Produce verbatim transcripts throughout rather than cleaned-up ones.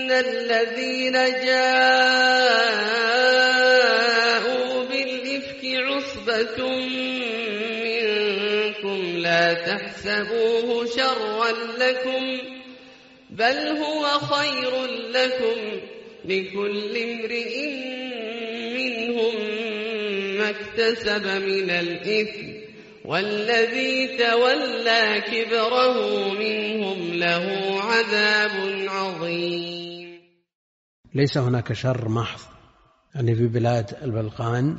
الذين جاءوا بالإفك عصبة منكم لا تحسبوه شرا لكم بل هو خير لكم لكل امرئ منهم ما اكتسب من الإثم والذي تولى كبره منهم له عذاب عظيم. ليس هناك شر محض، يعني في بلاد البلقان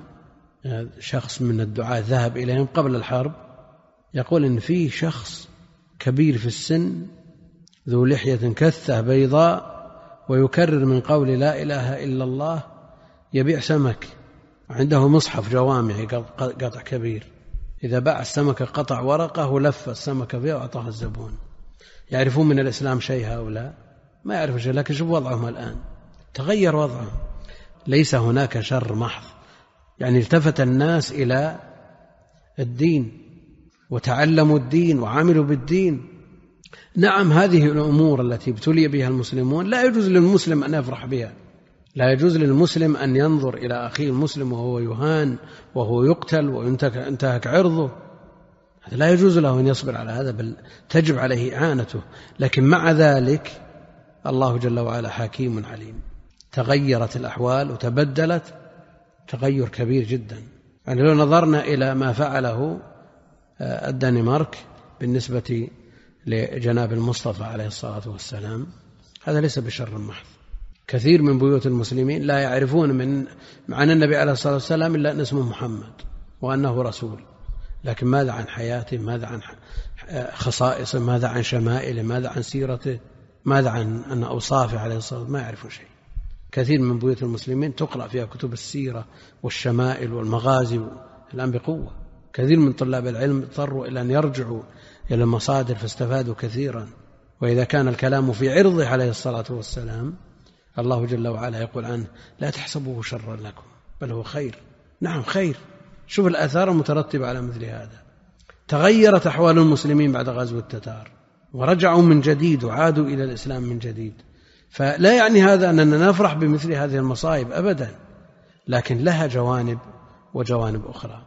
شخص من الدعاة ذهب إليهم قبل الحرب يقول إن في شخص كبير في السن ذو لحية كثة بيضاء ويكرر من قول لا إله إلا الله يبيع سمك، عنده مصحف جوامعي قطع كبير، إذا باع السمكة قطع ورقة ولف السمكة فيها وأعطاها الزبون. يعرفون من الإسلام شيء هؤلاء؟ ما يعرفون شيء، لكن شوف وضعهم الآن، تغير وضعهم. ليس هناك شر محض، يعني التفت الناس إلى الدين وتعلموا الدين وعملوا بالدين. نعم هذه الأمور التي ابتلي بها المسلمون لا يجوز للمسلم أن يفرح بها، لا يجوز للمسلم أن ينظر إلى أخيه المسلم وهو يهان وهو يقتل وينتهك عرضه، لا يجوز له أن يصبر على هذا، بل تجب عليه إعانته. لكن مع ذلك الله جل وعلا حكيم عليم، تغيرت الأحوال وتبدلت تغير كبير جدا. يعني لو نظرنا إلى ما فعله الدنمارك بالنسبة لجناب المصطفى عليه الصلاة والسلام، هذا ليس بشر محض. كثير من بيوت المسلمين لا يعرفون من عن النبي عليه الصلاة والسلام إلا أن اسمه محمد وأنه رسول، لكن ماذا عن حياته، ماذا عن خصائصه، ماذا عن شمائله، ماذا عن سيرته، ماذا عن أن أوصافه عليه الصلاة والسلام؟ ما يعرفون شيء. كثير من بيوت المسلمين تقرأ فيها كتب السيرة والشمائل والمغازي الآن بقوة. كثير من طلاب العلم اضطروا إلى أن يرجعوا إلى المصادر فاستفادوا كثيرا. وإذا كان الكلام في عرضه عليه الصلاة والسلام، الله جل وعلا يقول عنه لا تحسبوه شرا لكم بل هو خير. نعم خير. شوف الآثار المترتبة على مثل هذا. تغيرت أحوال المسلمين بعد غزو التتار ورجعوا من جديد وعادوا إلى الإسلام من جديد. فلا يعني هذا أننا نفرح بمثل هذه المصائب أبدا، لكن لها جوانب وجوانب أخرى.